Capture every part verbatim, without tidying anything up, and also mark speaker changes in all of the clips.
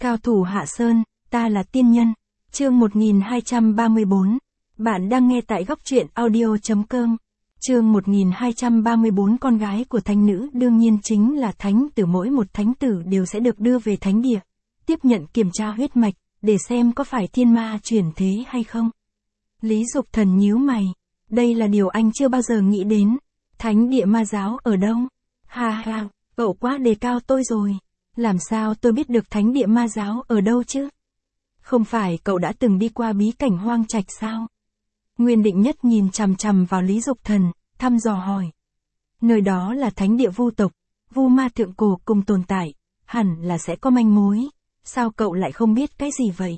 Speaker 1: Cao thủ Hạ Sơn, ta là tiên nhân. Chương một nghìn hai trăm ba mươi bốn. Bạn đang nghe tại góc truyện audio chấm com. Chương một nghìn hai trăm ba mươi bốn. Con gái của thánh nữ đương nhiên chính là thánh tử. Mỗi một thánh tử đều sẽ được đưa về thánh địa, tiếp nhận kiểm tra huyết mạch, để xem có phải thiên ma chuyển thế hay không. Lý Dục Thần nhíu mày. Đây là điều anh chưa bao giờ nghĩ đến. Thánh địa ma giáo ở đâu? Ha ha, cậu quá đề cao tôi rồi. Làm sao tôi biết được thánh địa ma giáo ở đâu chứ? Không phải cậu đã từng đi qua bí cảnh Hoang Trạch sao? Nguyên Định Nhất nhìn chằm chằm vào Lý Dục Thần, thăm dò hỏi. Nơi đó là thánh địa vu tộc, vu ma thượng cổ cùng tồn tại, hẳn là sẽ có manh mối. Sao cậu lại không biết cái gì vậy?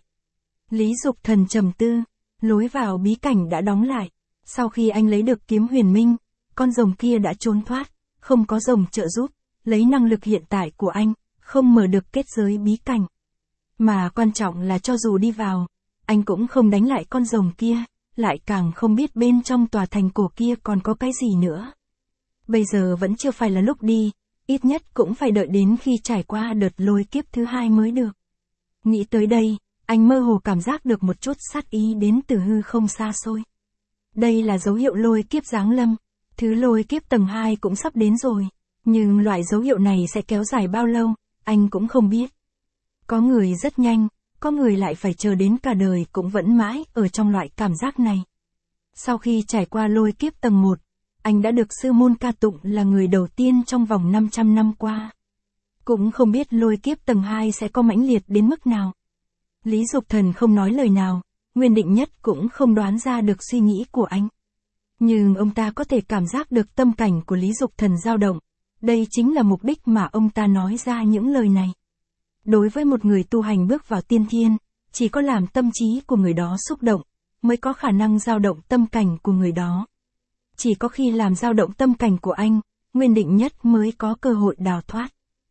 Speaker 1: Lý Dục Thần trầm tư, lối vào bí cảnh đã đóng lại. Sau khi anh lấy được kiếm huyền minh, con rồng kia đã trốn thoát, không có rồng trợ giúp, lấy năng lực hiện tại của anh, không mở được kết giới bí cảnh. Mà quan trọng là cho dù đi vào, anh cũng không đánh lại con rồng kia, lại càng không biết bên trong tòa thành cổ kia còn có cái gì nữa. Bây giờ vẫn chưa phải là lúc đi, ít nhất cũng phải đợi đến khi trải qua đợt lôi kiếp thứ hai mới được. Nghĩ tới đây, anh mơ hồ cảm giác được một chút sát ý đến từ hư không xa xôi. Đây là dấu hiệu lôi kiếp giáng lâm, thứ lôi kiếp tầng hai cũng sắp đến rồi, nhưng loại dấu hiệu này sẽ kéo dài bao lâu, anh cũng không biết. Có người rất nhanh, có người lại phải chờ đến cả đời cũng vẫn mãi ở trong loại cảm giác này. Sau khi trải qua lôi kiếp tầng một, anh đã được sư môn ca tụng là người đầu tiên trong vòng năm trăm năm qua. Cũng không biết lôi kiếp tầng hai sẽ có mãnh liệt đến mức nào. Lý Dục Thần không nói lời nào, Nguyên Định Nhất cũng không đoán ra được suy nghĩ của anh. Nhưng ông ta có thể cảm giác được tâm cảnh của Lý Dục Thần dao động. Đây chính là mục đích mà ông ta nói ra những lời này. Đối với một người tu hành bước vào tiên thiên, chỉ có làm tâm trí của người đó xúc động, mới có khả năng dao động tâm cảnh của người đó. Chỉ có khi làm dao động tâm cảnh của anh, Nguyên Định Nhất mới có cơ hội đào thoát.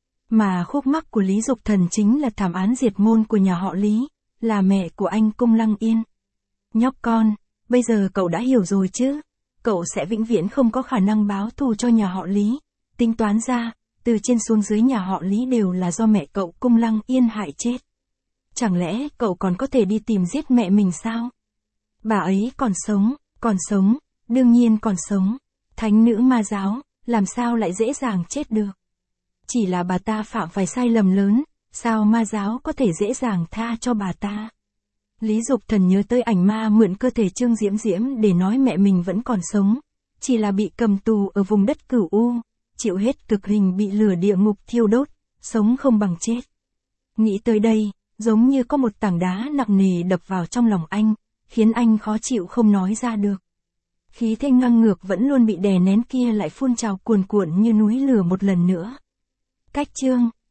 Speaker 1: Mà khúc mắc của Lý Dục Thần chính là thảm án diệt môn của nhà họ Lý, là mẹ của anh Cung Lăng Yên. Nhóc con, bây giờ cậu đã hiểu rồi chứ? Cậu sẽ vĩnh viễn không có khả năng báo thù cho nhà họ Lý. Tính toán ra, từ trên xuống dưới nhà họ Lý đều là do mẹ cậu Cung Lăng Yên hại chết. Chẳng lẽ cậu còn có thể đi tìm giết mẹ mình sao? Bà ấy còn sống, còn sống, đương nhiên còn sống. Thánh nữ ma giáo, làm sao lại dễ dàng chết được? Chỉ là bà ta phạm phải sai lầm lớn, sao ma giáo có thể dễ dàng tha cho bà ta? Lý Dục Thần nhớ tới ảnh ma mượn cơ thể Trương Diễm Diễm để nói mẹ mình vẫn còn sống, chỉ là bị cầm tù ở vùng đất Cửu U, chịu hết cực hình bị lửa địa ngục thiêu đốt, sống không bằng chết. Nghĩ tới đây, giống như có một tảng đá nặng nề đập vào trong lòng anh, khiến anh khó chịu không nói ra được. Khí thế ngang ngược vẫn luôn bị đè nén kia lại phun trào cuồn cuộn như núi lửa một lần nữa. Cách chương